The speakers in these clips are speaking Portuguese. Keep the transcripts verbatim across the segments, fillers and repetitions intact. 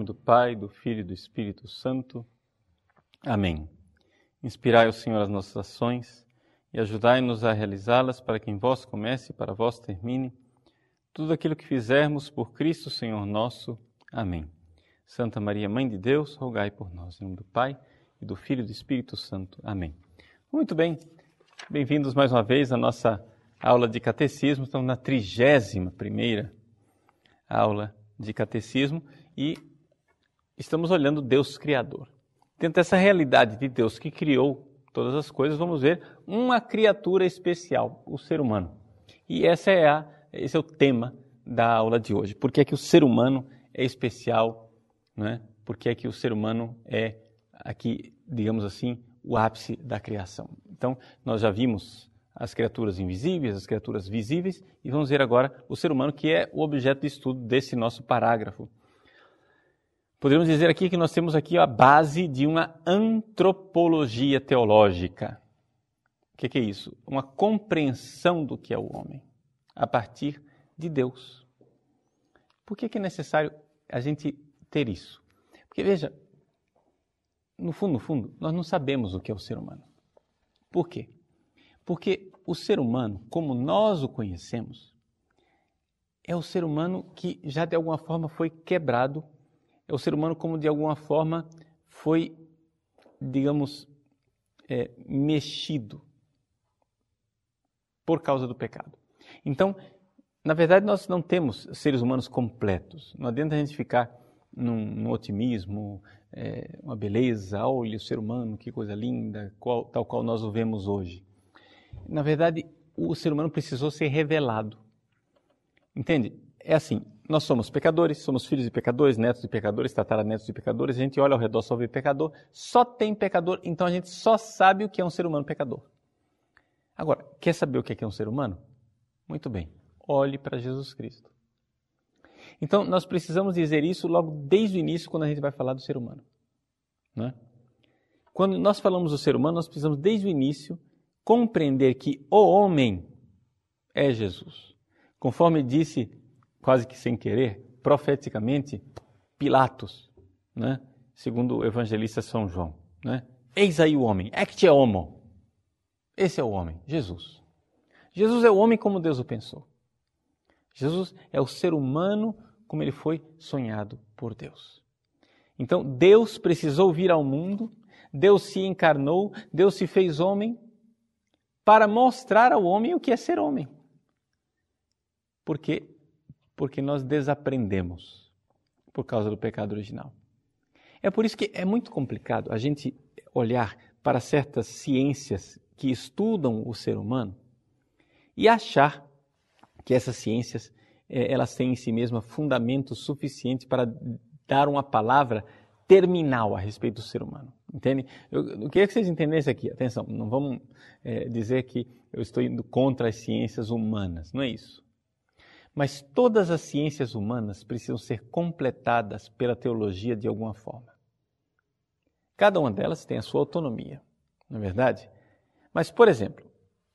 nome do Pai, do Filho e do Espírito Santo. Amém. Inspirai, ó Senhor, as nossas ações e ajudai-nos a realizá-las para que em vós comece e para vós termine tudo aquilo que fizermos por Cristo, Senhor nosso. Amém. Santa Maria, Mãe de Deus, rogai por nós. Em nome do Pai, e do Filho e do Espírito Santo. Amém. Muito bem. Bem-vindos mais uma vez à nossa aula de Catecismo. Estamos na trigésima primeira aula de Catecismo e estamos olhando Deus Criador. Dentro dessa realidade de Deus que criou todas as coisas, vamos ver uma criatura especial, o ser humano. E essa é a, esse é o tema da aula de hoje. Por que é que o ser humano é especial, né? Por que é que o ser humano é, aqui, digamos assim, o ápice da criação? Então, nós já vimos as criaturas invisíveis, as criaturas visíveis, e vamos ver agora o ser humano, que é o objeto de estudo desse nosso parágrafo. Podemos dizer aqui que nós temos aqui a base de uma antropologia teológica. O que é isso? Uma compreensão do que é o homem, a partir de Deus. Por que é necessário a gente ter isso? Porque, veja, no fundo, no fundo, nós não sabemos o que é o ser humano. Por quê? Porque o ser humano, como nós o conhecemos, é o ser humano que já de alguma forma foi quebrado, é o ser humano como de alguma forma foi, digamos, é, mexido por causa do pecado. Então, na verdade, nós não temos seres humanos completos. Não adianta a gente ficar num, num otimismo, é, uma beleza, olha o ser humano, que coisa linda, qual, tal qual nós o vemos hoje. Na verdade, o ser humano precisou ser revelado. Entende? É assim, nós somos pecadores, somos filhos de pecadores, netos de pecadores, tataranetos de pecadores, a gente olha ao redor, só vê pecador, só tem pecador, então a gente só sabe o que é um ser humano pecador. Agora, quer saber o que é um ser humano? Muito bem, olhe para Jesus Cristo. Então, nós precisamos dizer isso logo desde o início, quando a gente vai falar do ser humano. Né? Quando nós falamos do ser humano, nós precisamos desde o início compreender que o homem é Jesus. Conforme disse, quase que sem querer, profeticamente, Pilatos, né? Segundo o evangelista São João. Né? Eis aí o homem, ecce homo. Esse é o homem, Jesus. Jesus é o homem como Deus o pensou. Jesus é o ser humano como ele foi sonhado por Deus. Então, Deus precisou vir ao mundo, Deus se encarnou, Deus se fez homem, para mostrar ao homem o que é ser homem. Por quê? Porque nós desaprendemos por causa do pecado original. É por isso que é muito complicado a gente olhar para certas ciências que estudam o ser humano e achar que essas ciências elas têm em si mesmas fundamento suficiente para dar uma palavra terminal a respeito do ser humano. Entende? Eu, eu queria que vocês entendessem aqui, atenção, não vamos é, dizer que eu estou indo contra as ciências humanas, não é isso. Mas todas as ciências humanas precisam ser completadas pela teologia de alguma forma. Cada uma delas tem a sua autonomia, não é verdade? Mas, por exemplo,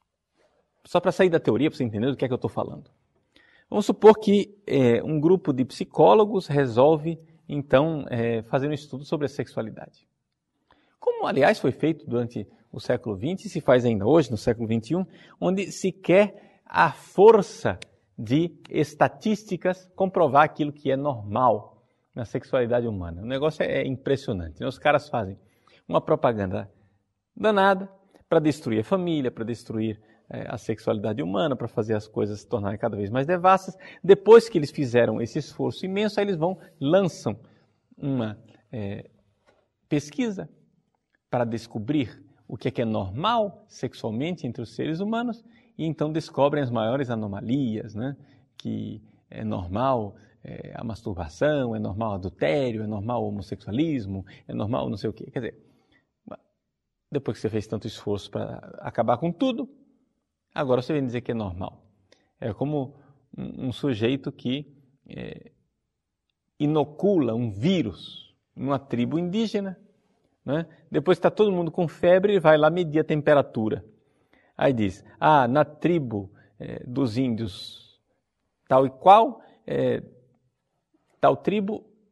só para sair da teoria, para você entender do que é que eu estou falando. Vamos supor que é, um grupo de psicólogos resolve, então, é, fazer um estudo sobre a sexualidade. Como, aliás, foi feito durante o século vinte e se faz ainda hoje, no século vinte e um, onde se quer a força de estatísticas comprovar aquilo que é normal na sexualidade humana. O negócio é impressionante. Os caras fazem uma propaganda danada para destruir a família, para destruir é, a sexualidade humana, para fazer as coisas se tornarem cada vez mais devassas. Depois que eles fizeram esse esforço imenso, aí eles vão, lançam uma é, pesquisa para descobrir o que é que é normal sexualmente entre os seres humanos e então descobrem as maiores anomalias, né? Que é normal é, a masturbação, é normal o adultério, é normal o homossexualismo, é normal não sei o quê. Quer dizer, depois que você fez tanto esforço para acabar com tudo, agora você vem dizer que é normal. É como um, um sujeito que é, inocula um vírus numa tribo indígena, né? Depois está todo mundo com febre e vai lá medir a temperatura. Aí diz, ah, na tribo é, dos índios tal e qual, é, tal tribo,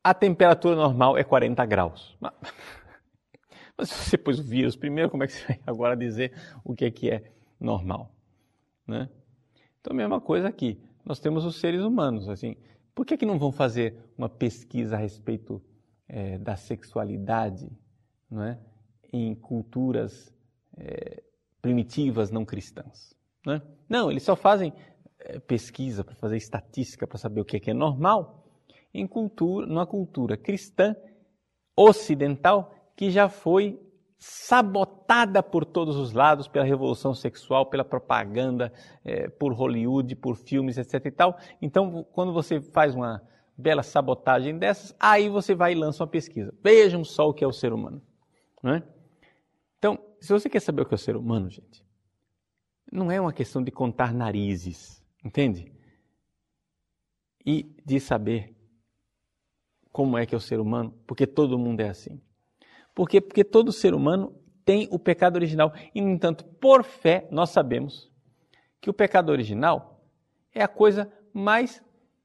a temperatura normal é quarenta graus. Mas se você pôs o vírus primeiro, como é que você vai agora dizer o que é que é normal? Né? Então, a mesma coisa aqui. Nós temos os seres humanos. Assim, por que, que não vão fazer uma pesquisa a respeito é, da sexualidade, não é? Em culturas é, primitivas não cristãs? Né? Não, eles só fazem é, pesquisa para fazer estatística, para saber o que é, que é normal, em cultura, numa cultura cristã ocidental que já foi sabotada por todos os lados pela revolução sexual, pela propaganda, é, por Hollywood, por filmes, etc e tal. Então, quando você faz uma bela sabotagem dessas, aí você vai e lança uma pesquisa. Vejam só o que é o ser humano. Não é? Então, se você quer saber o que é o ser humano, gente, não é uma questão de contar narizes, entende? E de saber como é que é o ser humano, porque todo mundo é assim. Por quê? Porque todo ser humano tem o pecado original. E, no entanto, por fé, nós sabemos que o pecado original é a coisa mais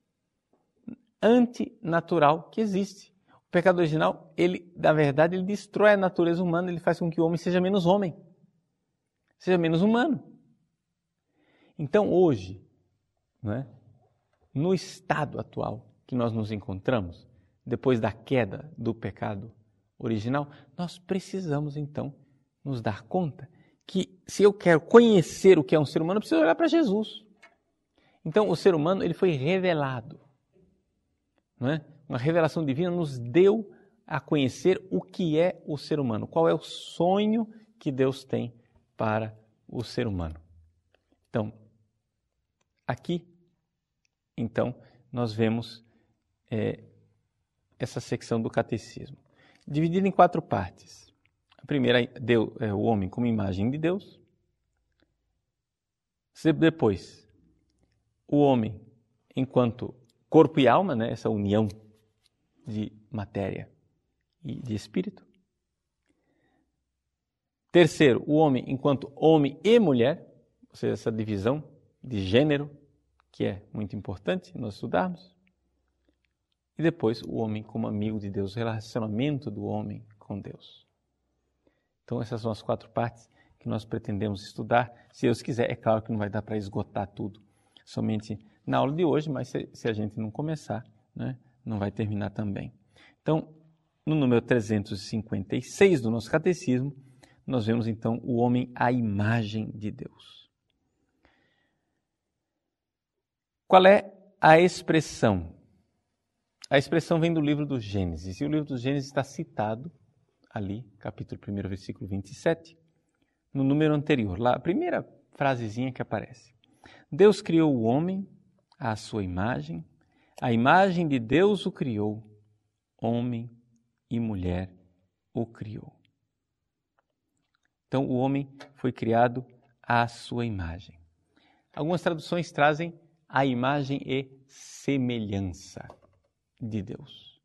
antinatural que existe. O pecado original, ele, na verdade, ele destrói a natureza humana, ele faz com que o homem seja menos homem, seja menos humano. Então, hoje, não é? No estado atual que nós nos encontramos, depois da queda do pecado original, nós precisamos, então, nos dar conta que, se eu quero conhecer o que é um ser humano, eu preciso olhar para Jesus. Então, o ser humano, ele foi revelado. Não é? Uma revelação divina nos deu a conhecer o que é o ser humano, qual é o sonho que Deus tem para o ser humano. Então, aqui, então, nós vemos é, essa secção do catecismo, dividida em quatro partes. A primeira, Deus, é o homem como imagem de Deus. Depois, o homem enquanto corpo e alma, né? Essa união de matéria e de espírito. Terceiro, o homem enquanto homem e mulher, ou seja, essa divisão de gênero, que é muito importante nós estudarmos. E depois, o homem como amigo de Deus, o relacionamento do homem com Deus. Então, essas são as quatro partes que nós pretendemos estudar. Se Deus quiser, é claro que não vai dar para esgotar tudo somente na aula de hoje, mas se, se a gente não começar, né, não vai terminar também. Então, no número trezentos e cinquenta e seis do nosso catecismo, nós vemos então o homem à imagem de Deus. Qual é a expressão? A expressão vem do livro do Gênesis, e o livro do Gênesis está citado ali, capítulo primeiro, versículo vinte e sete, no número anterior, lá, a primeira frasezinha que aparece. Deus criou o homem à sua imagem, a imagem de Deus o criou, homem e mulher o criou. Então, o homem foi criado à sua imagem. Algumas traduções trazem a imagem e semelhança de Deus.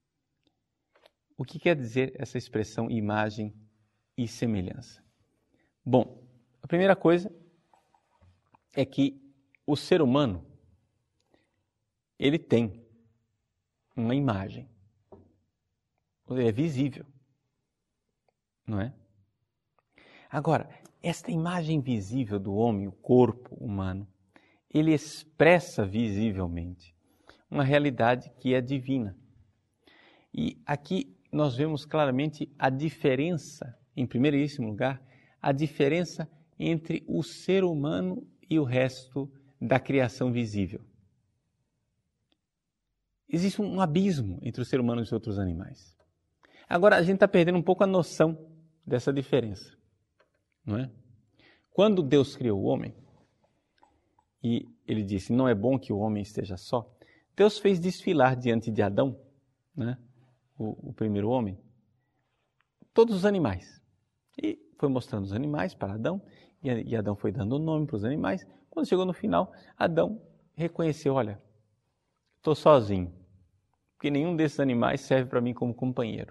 O que quer dizer essa expressão imagem e semelhança? Bom, a primeira coisa é que o ser humano, ele tem uma imagem. É visível, não é? Agora, esta imagem visível do homem, o corpo humano, ele expressa visivelmente uma realidade que é divina. E aqui nós vemos claramente a diferença, em primeiríssimo lugar, a diferença entre o ser humano e o resto da criação visível. Existe um abismo entre o ser humano e os outros animais. Agora, a gente está perdendo um pouco a noção dessa diferença, não é? Quando Deus criou o homem, e ele disse, não é bom que o homem esteja só, Deus fez desfilar diante de Adão, né, o, o primeiro homem, todos os animais. E foi mostrando os animais para Adão, e, e Adão foi dando o nome para os animais. Quando chegou no final, Adão reconheceu, olha, estou sozinho, porque nenhum desses animais serve para mim como companheiro.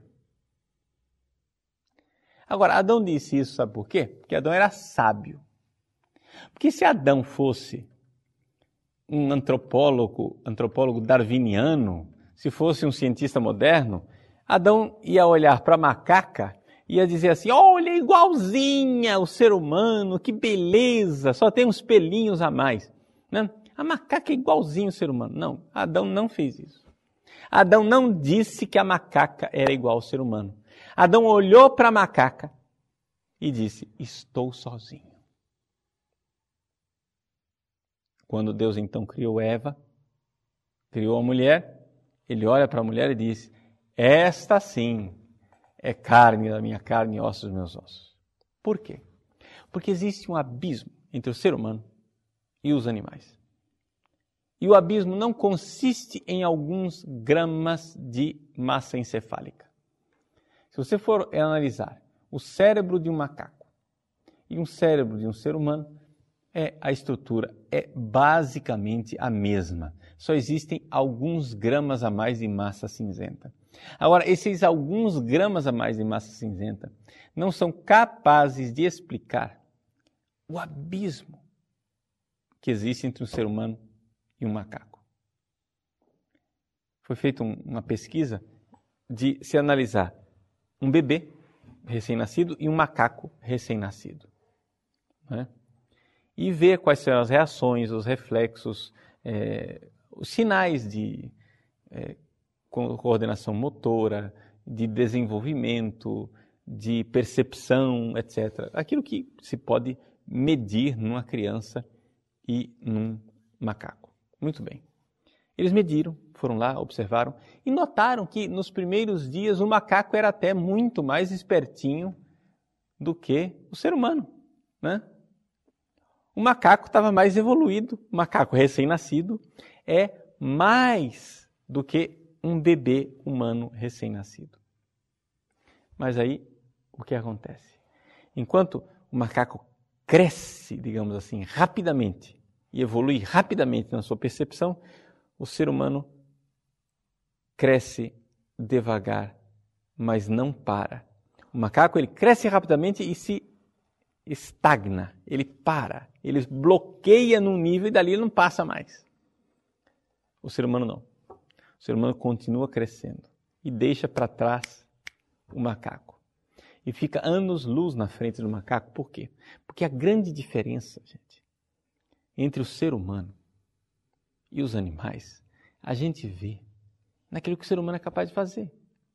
Agora, Adão disse isso, sabe por quê? Porque Adão era sábio. Porque se Adão fosse um antropólogo, antropólogo darwiniano, se fosse um cientista moderno, Adão ia olhar para a macaca e ia dizer assim, olha, igualzinha o ser humano, que beleza, só tem uns pelinhos a mais. Não, a macaca é igualzinho o ser humano. Não, Adão não fez isso. Adão não disse que a macaca era igual ao ser humano. Adão olhou para a macaca e disse, estou sozinho. Quando Deus então criou Eva, criou a mulher, ele olha para a mulher e diz, esta sim é carne da minha carne e ossos dos meus ossos. Por quê? Porque existe um abismo entre o ser humano e os animais. E o abismo não consiste em alguns gramas de massa encefálica. Se você for analisar o cérebro de um macaco e um cérebro de um ser humano, é, a estrutura é basicamente a mesma. Só existem alguns gramas a mais de massa cinzenta. Agora, esses alguns gramas a mais de massa cinzenta não são capazes de explicar o abismo que existe entre um ser humano e um macaco. Foi feita um, uma pesquisa de se analisar um bebê recém-nascido e um macaco recém-nascido, né? E ver quais são as reações, os reflexos, é, os sinais de é, coordenação motora, de desenvolvimento, de percepção, etcétera. Aquilo que se pode medir numa criança e num macaco. Muito bem. Eles mediram, foram lá, observaram e notaram que nos primeiros dias o macaco era até muito mais espertinho do que o ser humano, né? O macaco estava mais evoluído, o macaco recém-nascido é mais do que um bebê humano recém-nascido. Mas aí, o que acontece? Enquanto o macaco cresce, digamos assim, rapidamente e evolui rapidamente na sua percepção, o ser humano cresce devagar, mas não para. O macaco ele cresce rapidamente e se estagna, ele para, ele bloqueia num nível e dali ele não passa mais. O ser humano não. O ser humano continua crescendo e deixa para trás o macaco. E fica anos-luz na frente do macaco. Por quê? Porque a grande diferença, gente, entre o ser humano e os animais, a gente vê naquilo que o ser humano é capaz de fazer.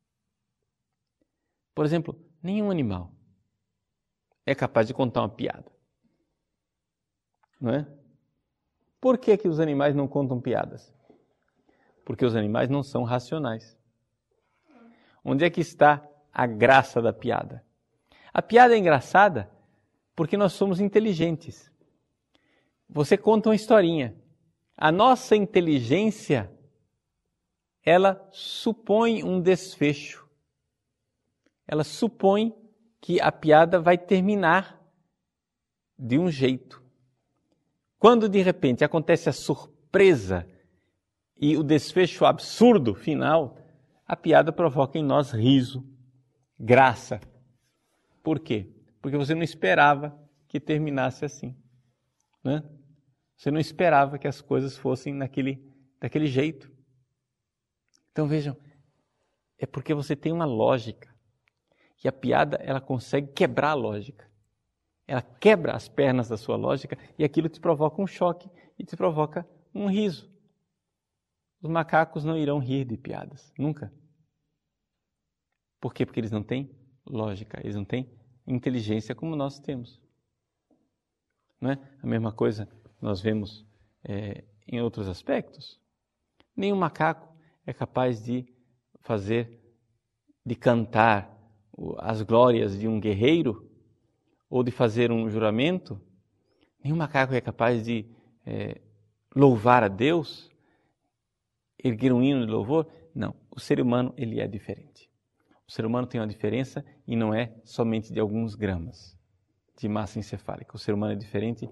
Por exemplo, nenhum animal é capaz de contar uma piada. Não é? Por que que os animais não contam piadas? Porque os animais não são racionais. Onde é que está a graça da piada? A piada é engraçada porque nós somos inteligentes. Você conta uma historinha. A nossa inteligência, ela supõe um desfecho. Ela supõe que a piada vai terminar de um jeito. Quando de repente acontece a surpresa e o desfecho absurdo final, a piada provoca em nós riso, graça. Por quê? Porque você não esperava que terminasse assim, né? Você não esperava que as coisas fossem naquele, daquele jeito. Então vejam, é porque você tem uma lógica. E a piada, ela consegue quebrar a lógica. Ela quebra as pernas da sua lógica e aquilo te provoca um choque e te provoca um riso. Os macacos não irão rir de piadas, nunca. Por quê? Porque eles não têm lógica, eles não têm inteligência como nós temos. Não é? A mesma coisa nós vemos é, em outros aspectos. Nenhum macaco é capaz de fazer, de cantar as glórias de um guerreiro ou de fazer um juramento. Nenhum macaco é capaz de é, louvar a Deus, erguer um hino de louvor. Não, o ser humano ele é diferente. O ser humano tem uma diferença e não é somente de alguns gramas de massa encefálica. O ser humano é diferente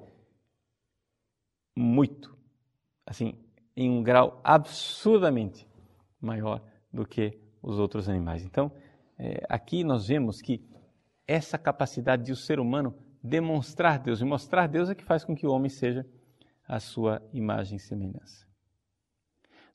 muito, assim, em um grau absurdamente maior do que os outros animais. Então, é, aqui nós vemos que essa capacidade de o ser humano demonstrar Deus e mostrar Deus é que faz com que o homem seja a sua imagem e semelhança.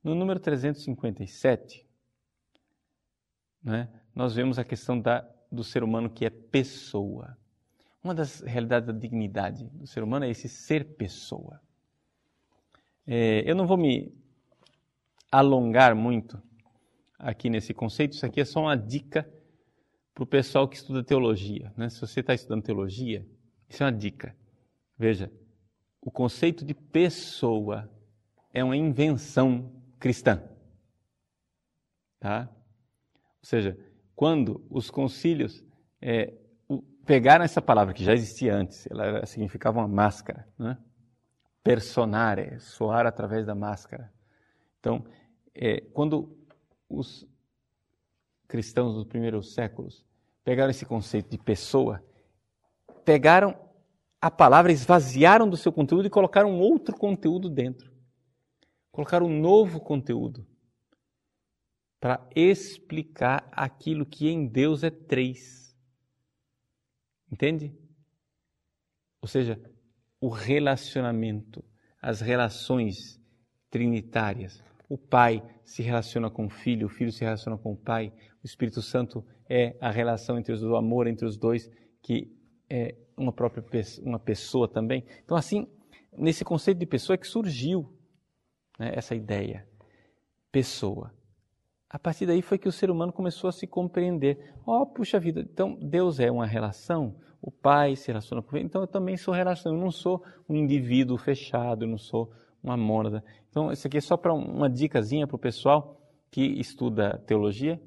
No número trezentos e cinquenta e sete, né, nós vemos a questão da, do ser humano que é pessoa. Uma das realidades da dignidade do ser humano é esse ser pessoa. É, eu não vou me alongar muito aqui nesse conceito, isso aqui é só uma dica para o pessoal que estuda teologia, né? Se você está estudando teologia, isso é uma dica. Veja, o conceito de pessoa é uma invenção cristã. Tá? Ou seja, quando os concílios é, o, pegaram essa palavra, que já existia antes, ela era, significava uma máscara, né? Personare, soar através da máscara. Então, é, quando os cristãos dos primeiros séculos pegaram esse conceito de pessoa, pegaram a palavra, esvaziaram do seu conteúdo e colocaram outro conteúdo dentro. Colocaram um novo conteúdo para explicar aquilo que em Deus é três. Entende? Ou seja, o relacionamento, as relações trinitárias. O Pai se relaciona com o Filho, o Filho se relaciona com o Pai, o Espírito Santo é a relação entre os dois, o amor entre os dois, que é uma própria pessoa, uma pessoa também. Então, assim, nesse conceito de pessoa é que surgiu, né, essa ideia, pessoa. A partir daí foi que o ser humano começou a se compreender. Oh, puxa vida, então Deus é uma relação, o Pai se relaciona com ele, então eu também sou relação, eu não sou um indivíduo fechado, eu não sou uma mônada. Então, isso aqui é só para uma dicasinha para o pessoal que estuda teologia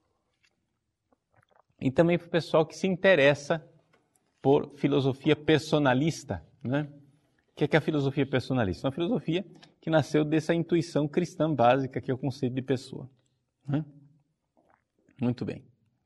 e também para o pessoal que se interessa por filosofia personalista, né? O que é, que é a filosofia personalista? Uma filosofia que nasceu dessa intuição cristã básica, que é o conceito de pessoa. Né? Muito bem.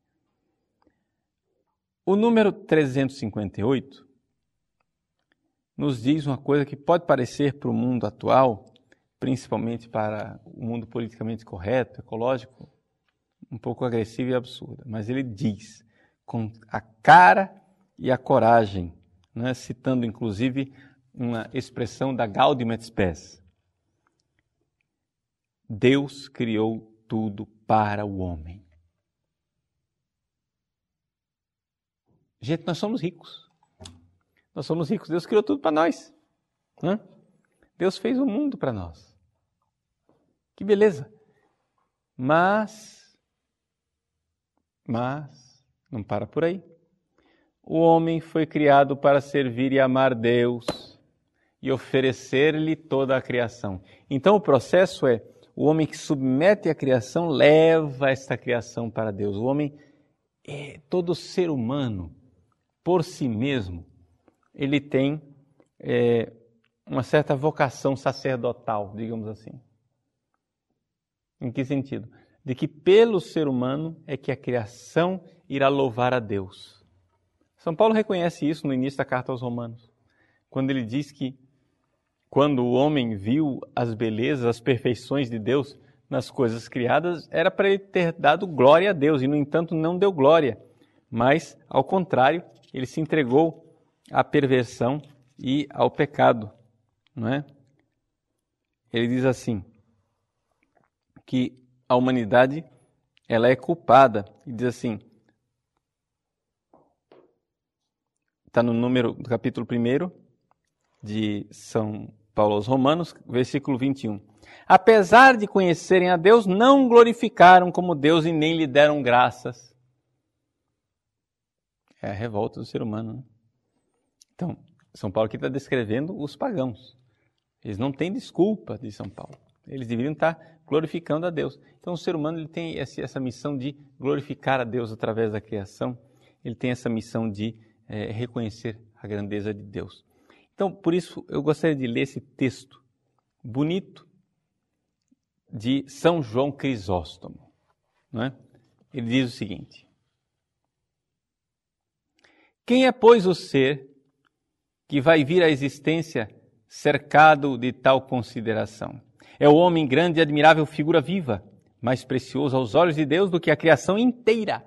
O número trezentos e cinquenta e oito nos diz uma coisa que pode parecer para o mundo atual, principalmente para o mundo politicamente correto, ecológico, um pouco agressiva e absurda. Mas ele diz, com a cara e a coragem, né, citando inclusive uma expressão da Gaudium et Spes. Deus criou tudo para o homem. Gente, nós somos ricos. Nós somos ricos. Deus criou tudo para nós. Né? Deus fez o mundo para nós. Que beleza. Mas, mas, não para por aí. O homem foi criado para servir e amar Deus e oferecer-lhe toda a criação. Então o processo é, o homem que submete a criação leva esta criação para Deus. O homem, é, todo ser humano, por si mesmo, ele tem é, uma certa vocação sacerdotal, digamos assim. Em que sentido? De que pelo ser humano é que a criação irá louvar a Deus. São Paulo reconhece isso no início da carta aos Romanos, quando ele diz que quando o homem viu as belezas, as perfeições de Deus nas coisas criadas, era para ele ter dado glória a Deus, e no entanto não deu glória, mas ao contrário, ele se entregou à perversão e ao pecado, não é? Ele diz assim, que a humanidade ela é culpada, e diz assim, está no número do capítulo primeiro de São Paulo aos Romanos, versículo vinte e um. Apesar de conhecerem a Deus, não glorificaram como Deus e nem lhe deram graças. É a revolta do ser humano, né? Então, São Paulo aqui está descrevendo os pagãos. Eles não têm desculpa de São Paulo. Eles deveriam estar glorificando a Deus. Então, o ser humano ele tem essa missão de glorificar a Deus através da criação. Ele tem essa missão de é, reconhecer a grandeza de Deus. Então, por isso, eu gostaria de ler esse texto bonito de São João Crisóstomo. Não é? Ele diz o seguinte: quem é, pois, o ser que vai vir à existência cercado de tal consideração? É o homem grande e admirável figura viva, mais precioso aos olhos de Deus do que a criação inteira.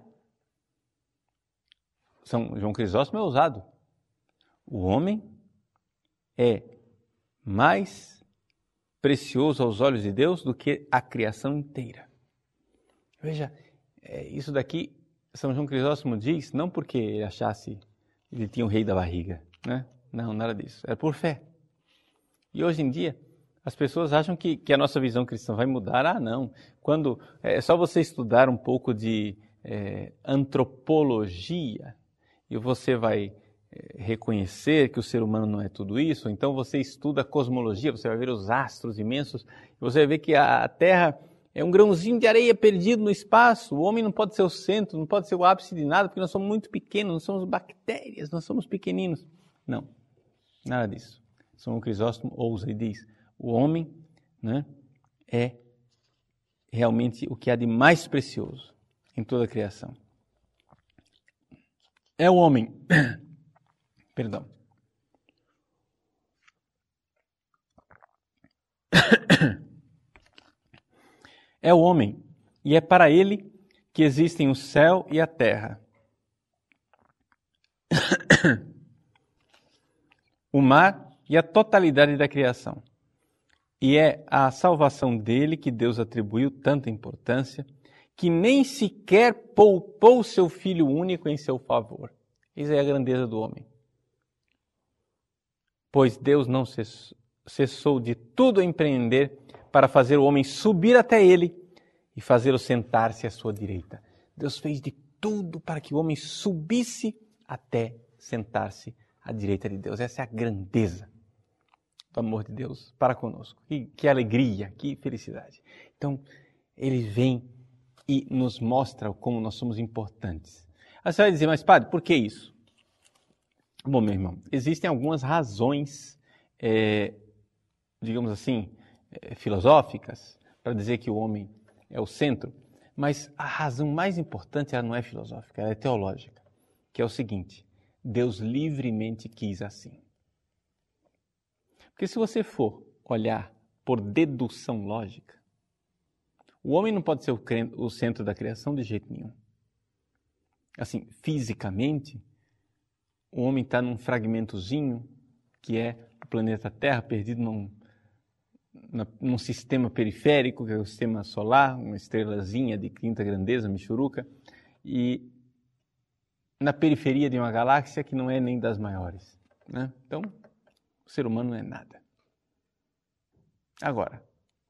São João Crisóstomo é ousado. O homem é mais precioso aos olhos de Deus do que a criação inteira. Veja, é, isso daqui São João Crisóstomo diz, não porque ele achasse que ele tinha o rei da barriga, né? Não, nada disso. Era por fé. E hoje em dia, as pessoas acham que, que a nossa visão cristã vai mudar. Ah, não. Quando é só você estudar um pouco de é, antropologia e você vai é, reconhecer que o ser humano não é tudo isso. Então você estuda a cosmologia, você vai ver os astros imensos, e você vai ver que a Terra é um grãozinho de areia perdido no espaço. O homem não pode ser o centro, não pode ser o ápice de nada, porque nós somos muito pequenos, nós somos bactérias, nós somos pequeninos. Não, nada disso. São João Crisóstomo ousa e diz, o homem, né, é realmente o que há de mais precioso em toda a criação. É o homem. Perdão. É o homem, e é para ele que existem o céu e a terra, o mar e a totalidade da criação. E é a salvação dele que Deus atribuiu tanta importância, que nem sequer poupou seu Filho único em seu favor. Isso é a grandeza do homem. Pois Deus não cessou de tudo a empreender para fazer o homem subir até ele e fazê-lo sentar-se à sua direita. Deus fez de tudo para que o homem subisse até sentar-se à direita de Deus. Essa é a grandeza do amor de Deus para conosco. Que, que alegria, que felicidade. Então, ele vem e nos mostra como nós somos importantes. Aí você vai dizer, mas padre, por que isso? Bom, meu irmão, existem algumas razões, é, digamos assim, é, filosóficas, para dizer que o homem é o centro, mas a razão mais importante ela não é filosófica, ela é teológica, que é o seguinte, Deus livremente quis assim. Porque se você for olhar por dedução lógica, o homem não pode ser o centro da criação de jeito nenhum. Assim, fisicamente, o homem está num fragmentozinho que é o planeta Terra perdido num, na, num sistema periférico, que é o sistema solar, uma estrelazinha de quinta grandeza, Michuruca, e na periferia de uma galáxia que não é nem das maiores, né? Então, o ser humano não é nada. Agora,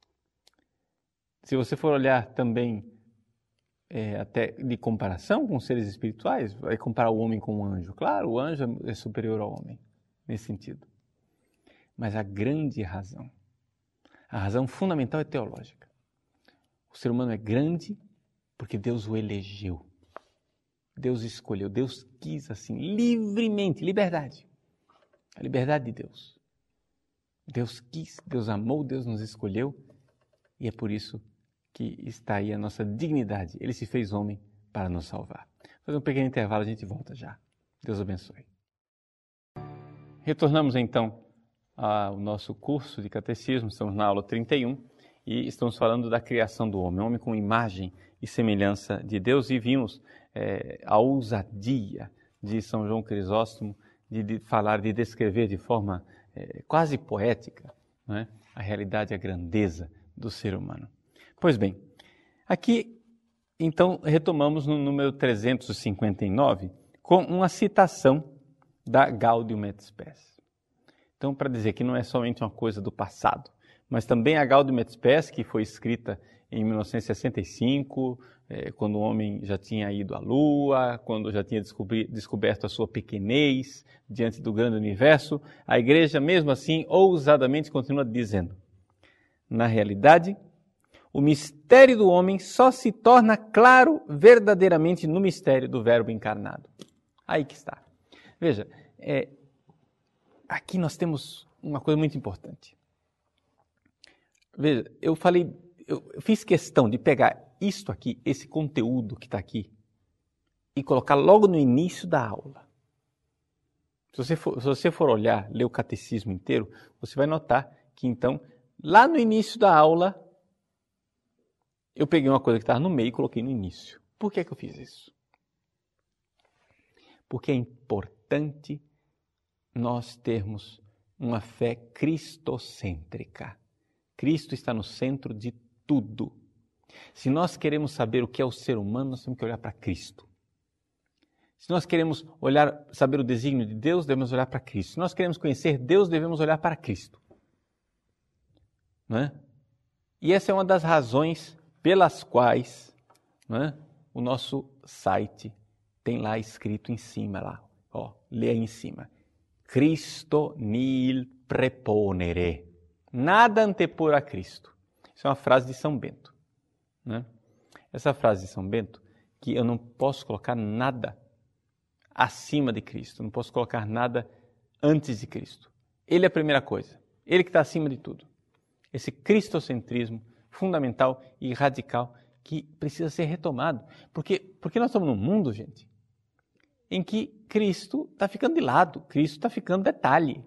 se você for olhar também é, até de comparação com seres espirituais, vai comparar o homem com o anjo. Claro, o anjo é superior ao homem, nesse sentido. Mas a grande razão, a razão fundamental é teológica. O ser humano é grande porque Deus o elegeu. Deus escolheu, Deus quis assim, livremente, liberdade. A liberdade de Deus. Deus quis, Deus amou, Deus nos escolheu e é por isso que está aí a nossa dignidade. Ele se fez homem para nos salvar. Vou fazer um pequeno intervalo, a gente volta já. Deus abençoe. Retornamos então ao nosso curso de catecismo, estamos na aula trinta e um e estamos falando da criação do homem, homem com imagem e semelhança de Deus e vimos é, a ousadia de São João Crisóstomo de, de falar, de descrever de forma é, quase poética, né, a realidade, a grandeza do ser humano. Pois bem, aqui então retomamos no número trezentos e cinquenta e nove com uma citação da Gaudium et Spes. Então, para dizer que não é somente uma coisa do passado, mas também a Gaudium et Spes, que foi escrita em mil novecentos e sessenta e cinco, eh, quando o homem já tinha ido à Lua, quando já tinha descobri, descoberto a sua pequenez diante do grande universo, a Igreja, mesmo assim, ousadamente continua dizendo, na realidade, o mistério do homem só se torna claro verdadeiramente no mistério do Verbo encarnado. Aí que está. Veja, é, aqui nós temos uma coisa muito importante. Veja, eu falei, eu, eu fiz questão de pegar isto aqui, esse conteúdo que está aqui, e colocar logo no início da aula. Se você for, se você for olhar, ler o catecismo inteiro, você vai notar que então, lá no início da aula, eu peguei uma coisa que estava no meio e coloquei no início. Por que, que eu fiz isso? Porque é importante nós termos uma fé cristocêntrica. Cristo está no centro de tudo. Se nós queremos saber o que é o ser humano, nós temos que olhar para Cristo. Se nós queremos olhar, saber o desígnio de Deus, devemos olhar para Cristo. Se nós queremos conhecer Deus, devemos olhar para Cristo. Não é? E essa é uma das razões pelas quais, não é, o nosso site tem lá escrito em cima, lá, ó, lê aí em cima. Cristo nil preponere. Nada antepor a Cristo. Isso é uma frase de São Bento. Né? Essa frase de São Bento, que eu não posso colocar nada acima de Cristo, não posso colocar nada antes de Cristo. Ele é a primeira coisa, ele que está acima de tudo. Esse cristocentrismo fundamental e radical que precisa ser retomado. Porque, porque nós estamos num mundo, gente, em que Cristo está ficando de lado, Cristo está ficando detalhe.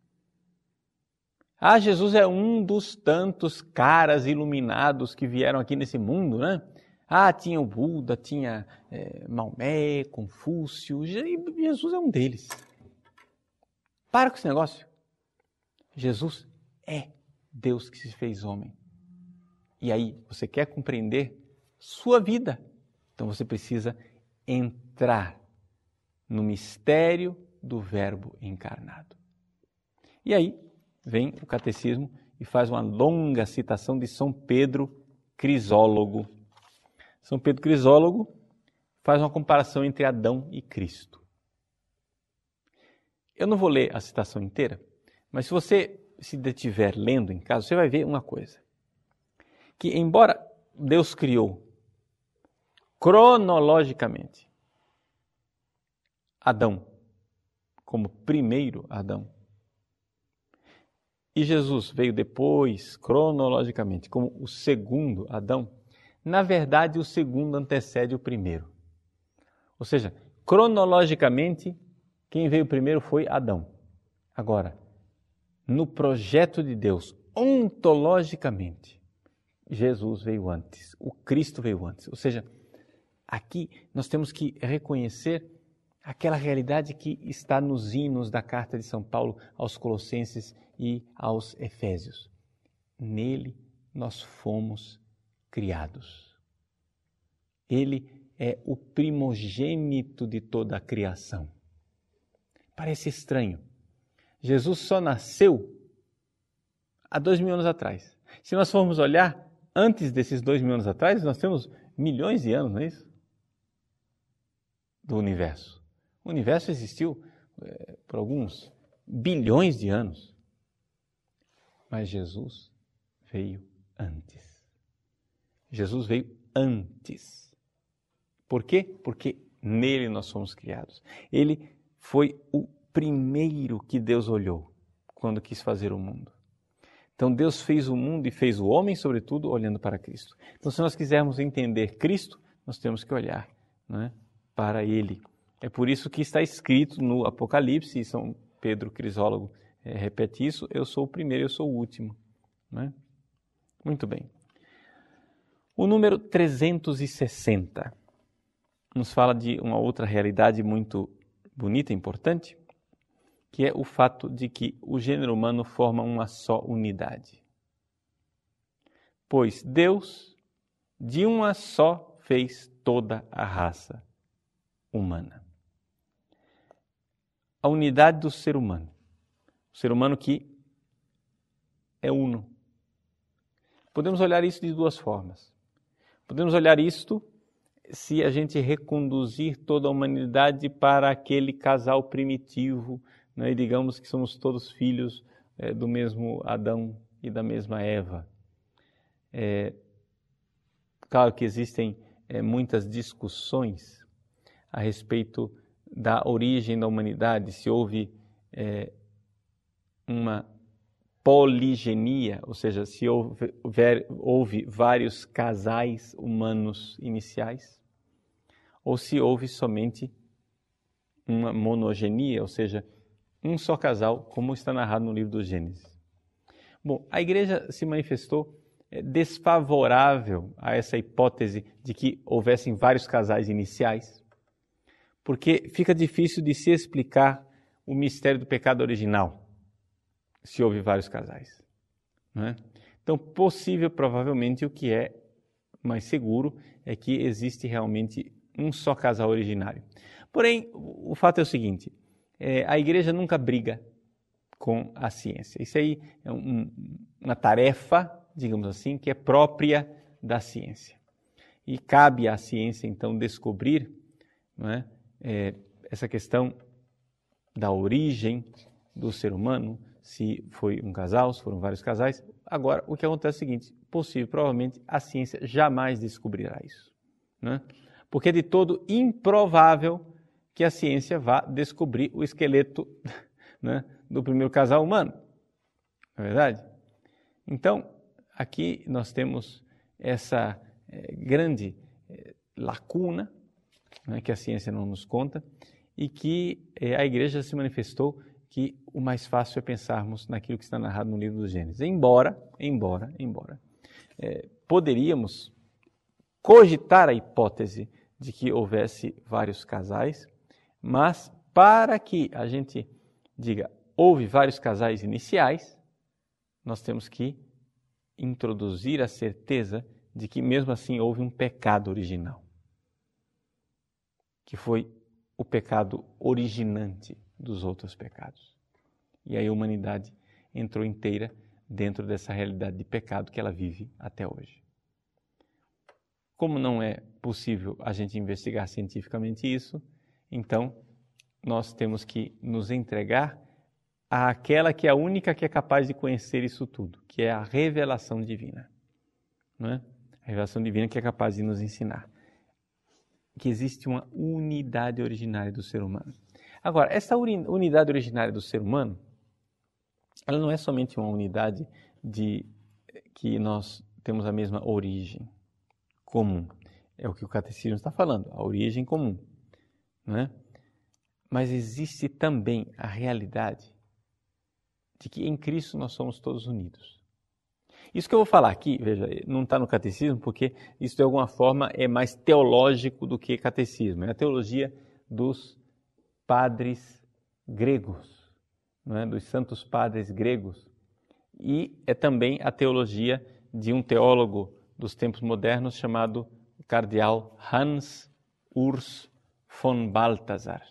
Ah, Jesus é um dos tantos caras iluminados que vieram aqui nesse mundo, né? Ah, tinha o Buda, tinha é, Maomé, Confúcio, e Jesus é um deles. Para com esse negócio. Jesus é Deus que se fez homem. E aí, você quer compreender sua vida, então você precisa entrar no mistério do Verbo encarnado. E aí, vem o catecismo e faz uma longa citação de São Pedro Crisólogo. São Pedro Crisólogo faz uma comparação entre Adão e Cristo. Eu não vou ler a citação inteira, mas se você se detiver lendo em casa, você vai ver uma coisa. Que embora Deus criou cronologicamente Adão como primeiro Adão, e Jesus veio depois, cronologicamente, como o segundo Adão, na verdade o segundo antecede o primeiro. Ou seja, cronologicamente, quem veio primeiro foi Adão. Agora, no projeto de Deus, ontologicamente, Jesus veio antes, o Cristo veio antes. Ou seja, aqui nós temos que reconhecer aquela realidade que está nos hinos da carta de São Paulo aos Colossenses e aos Efésios. Nele nós fomos criados. Ele é o primogênito de toda a criação. Parece estranho. Jesus só nasceu há dois mil anos atrás. Se nós formos olhar, antes desses dois mil anos atrás, nós temos milhões de anos, não é isso? Do universo. O universo existiu é, por alguns bilhões de anos. Mas Jesus veio antes. Jesus veio antes. Por quê? Porque nele nós somos criados. Ele foi o primeiro que Deus olhou quando quis fazer o mundo. Então Deus fez o mundo e fez o homem, sobretudo, olhando para Cristo. Então se nós quisermos entender Cristo, nós temos que olhar, não é, para Ele. É por isso que está escrito no Apocalipse, e São Pedro Crisólogo é, repete isso, eu sou o primeiro, eu sou o último. Não é? Muito bem. O número trezentos e sessenta nos fala de uma outra realidade muito bonita e importante, que é o fato de que o gênero humano forma uma só unidade. Pois Deus, de uma só, fez toda a raça humana. A unidade do ser humano. O ser humano que é uno. Podemos olhar isso de duas formas. Podemos olhar isto se a gente reconduzir toda a humanidade para aquele casal primitivo, né? E digamos que somos todos filhos é, do mesmo Adão e da mesma Eva. É, claro que existem é, muitas discussões a respeito da origem da humanidade, se houve é, uma poligenia, ou seja, se houve, houve, houve vários casais humanos iniciais, ou se houve somente uma monogenia, ou seja, um só casal, como está narrado no livro do Gênesis. Bom, a igreja se manifestou desfavorável a essa hipótese de que houvessem vários casais iniciais, porque fica difícil de se explicar o mistério do pecado original, se houve vários casais. Não é? Então, possível, provavelmente, o que é mais seguro é que existe realmente um só casal originário. Porém, o fato é o seguinte, é, a igreja nunca briga com a ciência. Isso aí é um, uma tarefa, digamos assim, que é própria da ciência. E cabe à ciência, então, descobrir, não é, é, essa questão da origem do ser humano, se foi um casal, se foram vários casais. Agora, o que acontece é o seguinte, possível, provavelmente, a ciência jamais descobrirá isso. Né? Porque é de todo improvável que a ciência vá descobrir o esqueleto, né, do primeiro casal humano. Não é verdade? Então, aqui nós temos essa é, grande é, lacuna, né, que a ciência não nos conta, e que é, a igreja se manifestou que o mais fácil é pensarmos naquilo que está narrado no livro do Gênesis. Embora, embora, embora, é, poderíamos cogitar a hipótese de que houvesse vários casais, mas para que a gente diga, houve vários casais iniciais, nós temos que introduzir a certeza de que mesmo assim houve um pecado original, que foi o pecado originante dos outros pecados. E aí a humanidade entrou inteira dentro dessa realidade de pecado que ela vive até hoje. Como não é possível a gente investigar cientificamente isso, então nós temos que nos entregar àquela que é a única que é capaz de conhecer isso tudo, que é a revelação divina. Não é? A revelação divina que é capaz de nos ensinar que existe uma unidade originária do ser humano. Agora, essa unidade originária do ser humano, ela não é somente uma unidade de que nós temos a mesma origem comum. É o que o catecismo está falando, a origem comum. Não é? Mas existe também a realidade de que em Cristo nós somos todos unidos. Isso que eu vou falar aqui, veja, não está no catecismo, porque isso de alguma forma é mais teológico do que catecismo. É a teologia dos padres gregos, não é? Dos santos padres gregos. E é também a teologia de um teólogo dos tempos modernos chamado cardeal Hans Urs von Balthasar.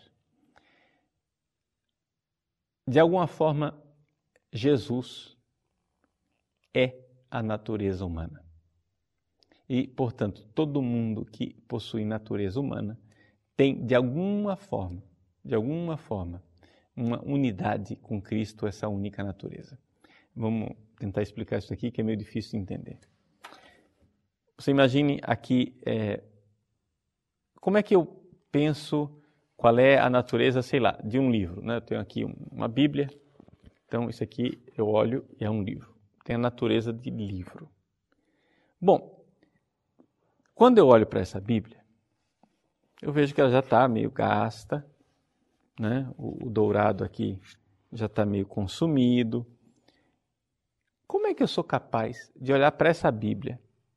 De alguma forma, Jesus é a natureza humana. E, portanto, todo mundo que possui natureza humana tem, de alguma forma, de alguma forma, uma unidade com Cristo, essa única natureza. Vamos tentar explicar isso aqui, que é meio difícil de entender. Você imagine aqui, é, como é que eu penso qual é a natureza, sei lá, de um livro, né? Eu tenho aqui uma Bíblia, então isso aqui eu olho e é um livro. Tem a natureza de livro. Bom, quando eu olho para essa Bíblia, eu vejo que ela já está meio gasta, né? O, o dourado aqui já está meio consumido. Como é que eu sou capaz de olhar para essa Bíblia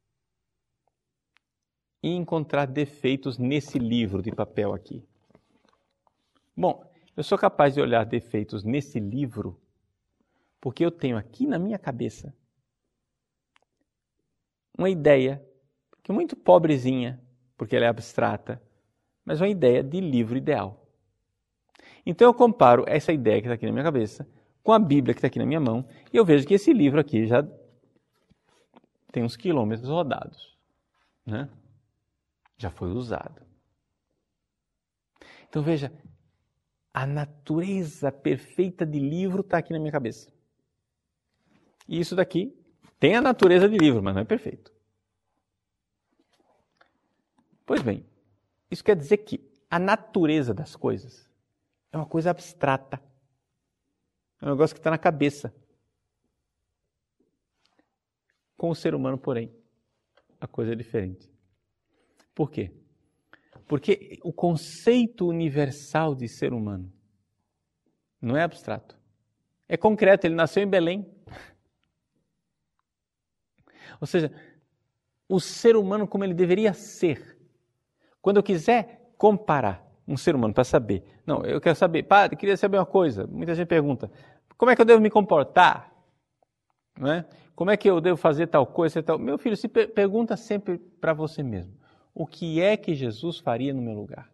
e encontrar defeitos nesse livro de papel aqui? Bom, eu sou capaz de olhar defeitos nesse livro porque eu tenho aqui na minha cabeça uma ideia, que é muito pobrezinha, porque ela é abstrata, mas uma ideia de livro ideal. Então eu comparo essa ideia que está aqui na minha cabeça com a Bíblia que está aqui na minha mão e eu vejo que esse livro aqui já tem uns quilômetros rodados, né? Já foi usado. Então veja, a natureza perfeita de livro está aqui na minha cabeça. E isso daqui tem a natureza de livro, mas não é perfeito. Pois bem, isso quer dizer que a natureza das coisas é uma coisa abstrata. É um negócio que está na cabeça. Com o ser humano, porém, a coisa é diferente. Por quê? Porque o conceito universal de ser humano não é abstrato. É concreto, ele nasceu em Belém. Ou seja, o ser humano como ele deveria ser. Quando eu quiser comparar um ser humano para saber, não, eu quero saber, padre, eu queria saber uma coisa, muita gente pergunta, como é que eu devo me comportar? Não é? como é que eu devo fazer tal coisa, tal? Meu filho, se per- pergunta sempre para você mesmo, o que é que Jesus faria no meu lugar?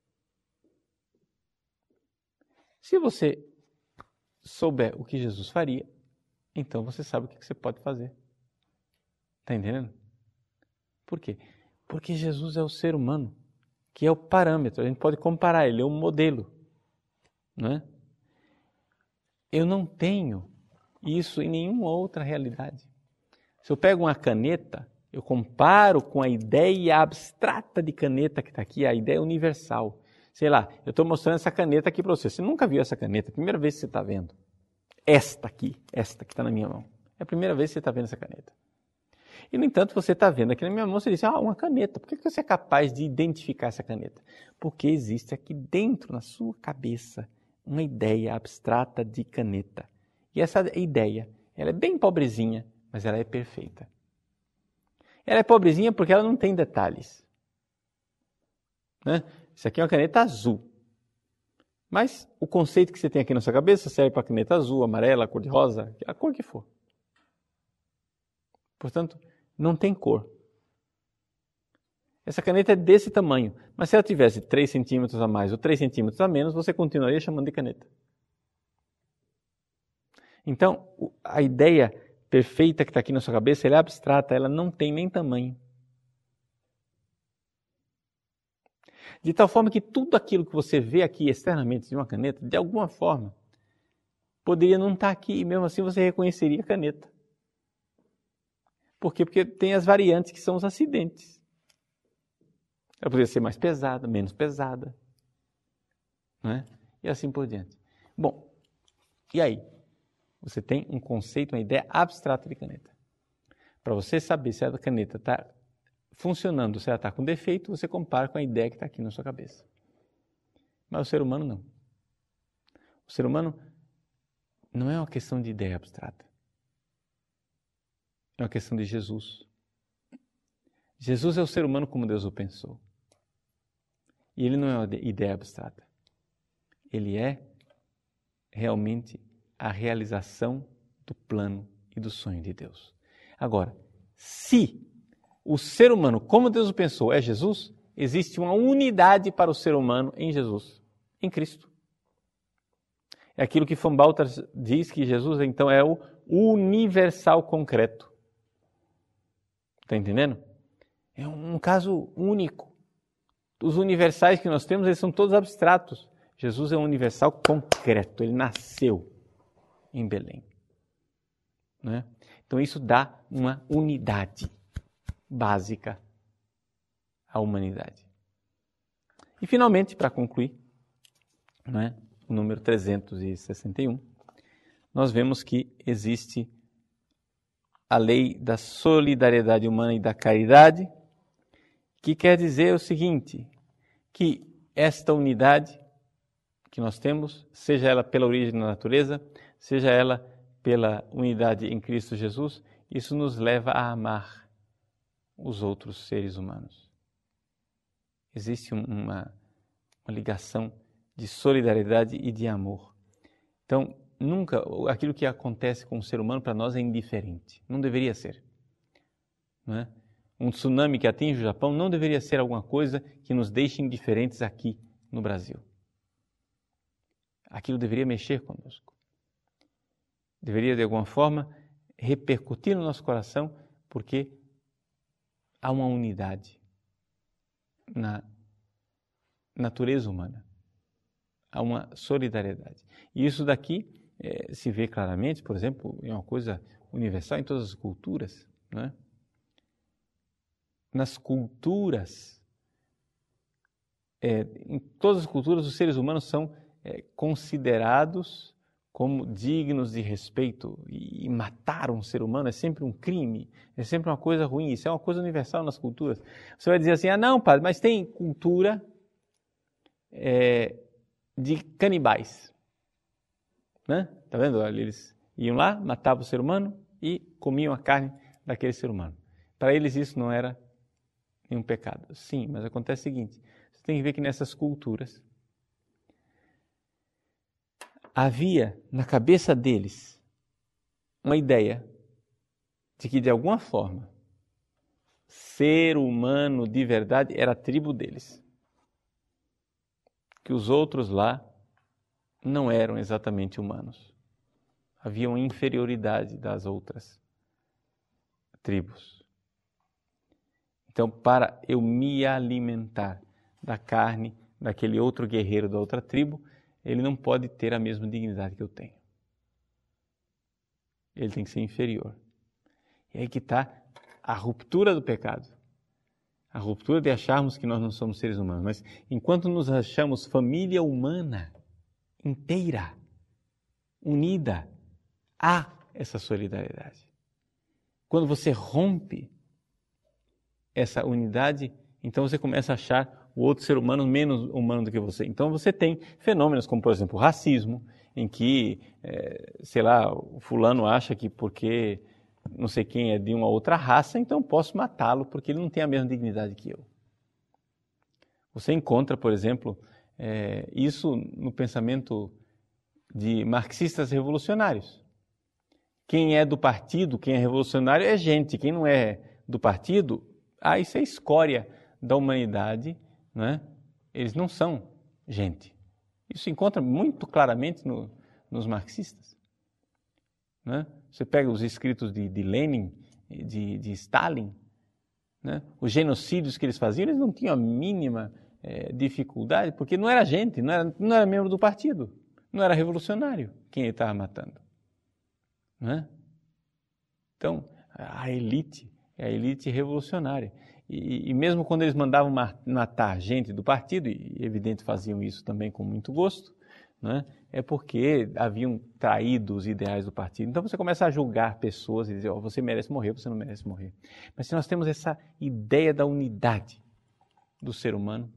Se você souber o que Jesus faria, então você sabe o que você pode fazer. Está entendendo? Por quê? Porque Jesus é o ser humano, que é o parâmetro. A gente pode comparar, ele é um modelo. Não é? Eu não tenho isso em nenhuma outra realidade. Se eu pego uma caneta, eu comparo com a ideia abstrata de caneta que está aqui, a ideia universal. Sei lá, eu estou mostrando essa caneta aqui para você. Você nunca viu essa caneta, é a primeira vez que você está vendo. Esta aqui, esta que está na minha mão. É a primeira vez que você está vendo essa caneta. E, no entanto, você está vendo aqui na minha mão, você diz, ah, uma caneta. Por que você é capaz de identificar essa caneta? Porque existe aqui dentro, na sua cabeça, uma ideia abstrata de caneta. E essa ideia, ela é bem pobrezinha, mas ela é perfeita. Ela é pobrezinha porque ela não tem detalhes. Né? Isso aqui é uma caneta azul. Mas o conceito que você tem aqui na sua cabeça serve para caneta azul, amarela, cor-de-rosa, a cor que for. Portanto, não tem cor. Essa caneta é desse tamanho, mas se ela tivesse três centímetros a mais ou três centímetros a menos, você continuaria chamando de caneta. Então, a ideia perfeita que está aqui na sua cabeça, ela é abstrata, ela não tem nem tamanho. De tal forma que tudo aquilo que você vê aqui externamente de uma caneta, de alguma forma, poderia não estar aqui e mesmo assim você reconheceria a caneta. Por quê? Porque tem as variantes que são os acidentes. Ela poderia ser mais pesada, menos pesada. Não é? E assim por diante. Bom, e aí? Você tem um conceito, uma ideia abstrata de caneta. Para você saber se a caneta está funcionando, se ela está com defeito, você compara com a ideia que está aqui na sua cabeça. Mas o ser humano não. O ser humano não é uma questão de ideia abstrata. É uma questão de Jesus. Jesus é o ser humano como Deus o pensou. E ele não é uma ideia abstrata. Ele é realmente a realização do plano e do sonho de Deus. Agora, se o ser humano, como Deus o pensou, é Jesus, existe uma unidade para o ser humano em Jesus, em Cristo. É aquilo que von Balthasar diz que Jesus, então, é o universal concreto. Está entendendo? É um caso único. Os universais que nós temos, eles são todos abstratos. Jesus é um universal concreto. Ele nasceu em Belém. Né? Então isso dá uma unidade básica à humanidade. E finalmente, para concluir, né, o número trezentos e sessenta e um, nós vemos que existe a lei da solidariedade humana e da caridade, que quer dizer o seguinte, que esta unidade que nós temos, seja ela pela origem da natureza, seja ela pela unidade em Cristo Jesus, isso nos leva a amar os outros seres humanos. Existe uma, uma ligação de solidariedade e de amor. Então, nunca, aquilo que acontece com o ser humano para nós é indiferente. Não deveria ser. Não é? Um tsunami que atinge o Japão não deveria ser alguma coisa que nos deixe indiferentes aqui no Brasil. Aquilo deveria mexer conosco. Deveria, de alguma forma, repercutir no nosso coração, porque há uma unidade na natureza humana. Há uma solidariedade. E isso daqui é, se vê claramente, por exemplo, é uma coisa universal em todas as culturas. Não é? Nas culturas, é, em todas as culturas, os seres humanos são é, considerados como dignos de respeito. E, e matar um ser humano é sempre um crime, é sempre uma coisa ruim. Isso é uma coisa universal nas culturas. Você vai dizer assim, ah não, padre, mas tem cultura é, de canibais. Né? Tá vendo? Eles iam lá, matavam o ser humano e comiam a carne daquele ser humano. Para eles isso não era nenhum pecado. Sim, mas acontece o seguinte, você tem que ver que nessas culturas havia na cabeça deles uma ideia de que, de alguma forma, ser humano de verdade era a tribo deles. Que os outros lá não eram exatamente humanos. Havia uma inferioridade das outras tribos. Então, para eu me alimentar da carne daquele outro guerreiro da outra tribo, ele não pode ter a mesma dignidade que eu tenho. Ele tem que ser inferior. E aí que está a ruptura do pecado. A ruptura de acharmos que nós não somos seres humanos. Mas enquanto nos achamos família humana inteira, unida, há essa solidariedade. Quando você rompe essa unidade, então você começa a achar o outro ser humano menos humano do que você. Então você tem fenômenos como, por exemplo, o racismo, em que, é, sei lá, o fulano acha que porque não sei quem é de uma outra raça, então posso matá-lo porque ele não tem a mesma dignidade que eu. Você encontra, por exemplo, é, isso no pensamento de marxistas revolucionários. Quem é do partido, quem é revolucionário é gente. Quem não é do partido, ah, isso é escória da humanidade, né? Eles não são gente. Isso se encontra muito claramente no, nos marxistas. Né? Você pega os escritos de, de Lenin, de, de Stalin, né? Os genocídios que eles faziam, eles não tinham a mínima é, dificuldade, porque não era gente, não era, não era membro do partido, não era revolucionário quem ele estava matando. Né? Então, a elite é a elite revolucionária. E, e mesmo quando eles mandavam matar gente do partido, e evidente faziam isso também com muito gosto, né? É porque haviam traído os ideais do partido. Então você começa a julgar pessoas e dizer, oh, você merece morrer, você não merece morrer. Mas se nós temos essa ideia da unidade do ser humano,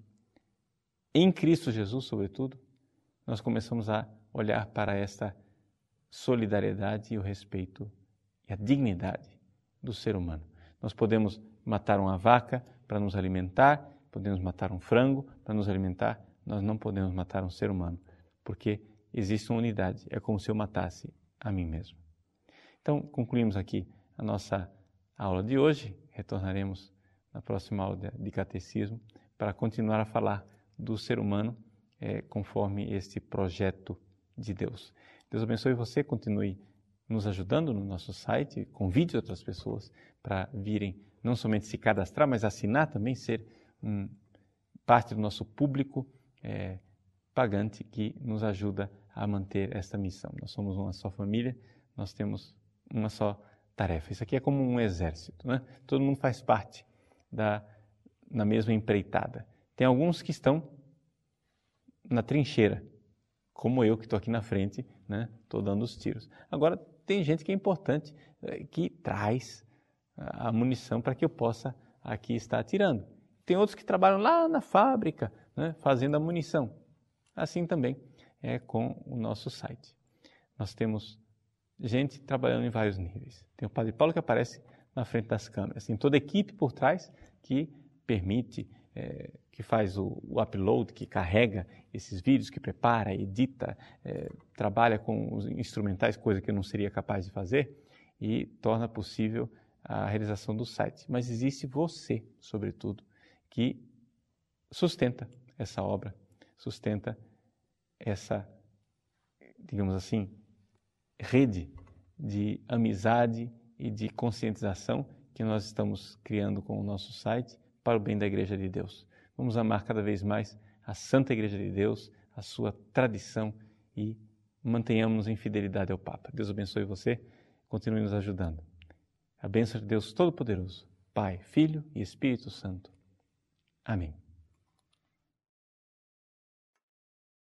em Cristo Jesus, sobretudo, nós começamos a olhar para essa solidariedade e o respeito e a dignidade do ser humano. Nós podemos matar uma vaca para nos alimentar, podemos matar um frango para nos alimentar, nós não podemos matar um ser humano, porque existe uma unidade, é como se eu matasse a mim mesmo. Então, concluímos aqui a nossa aula de hoje, retornaremos na próxima aula de catecismo para continuar a falar do ser humano é, conforme este projeto de Deus. Deus abençoe você, continue nos ajudando no nosso site, convide outras pessoas para virem não somente se cadastrar, mas assinar também, ser um, parte do nosso público é, pagante que nos ajuda a manter esta missão. Nós somos uma só família, nós temos uma só tarefa. Isso aqui é como um exército, né? Todo mundo faz parte da, na mesma empreitada. Tem alguns que estão na trincheira, como eu que estou aqui na frente, né? Estou dando os tiros. Agora, tem gente que é importante, que traz a munição para que eu possa aqui estar atirando. Tem outros que trabalham lá na fábrica, né? Fazendo a munição. Assim também é com o nosso site. Nós temos gente trabalhando em vários níveis. Tem o Padre Paulo que aparece na frente das câmeras. Tem toda a equipe por trás que permite, é, que faz o, o upload, que carrega esses vídeos, que prepara, edita, é, trabalha com os instrumentais, coisa que eu não seria capaz de fazer, e torna possível a realização do site. Mas existe você, sobretudo, que sustenta essa obra, sustenta essa, digamos assim, rede de amizade e de conscientização que nós estamos criando com o nosso site para o bem da Igreja de Deus. Vamos amar cada vez mais a Santa Igreja de Deus, a sua tradição e mantenhamos-nos em fidelidade ao Papa. Deus abençoe você, continue nos ajudando. A bênção de Deus Todo-Poderoso, Pai, Filho e Espírito Santo. Amém.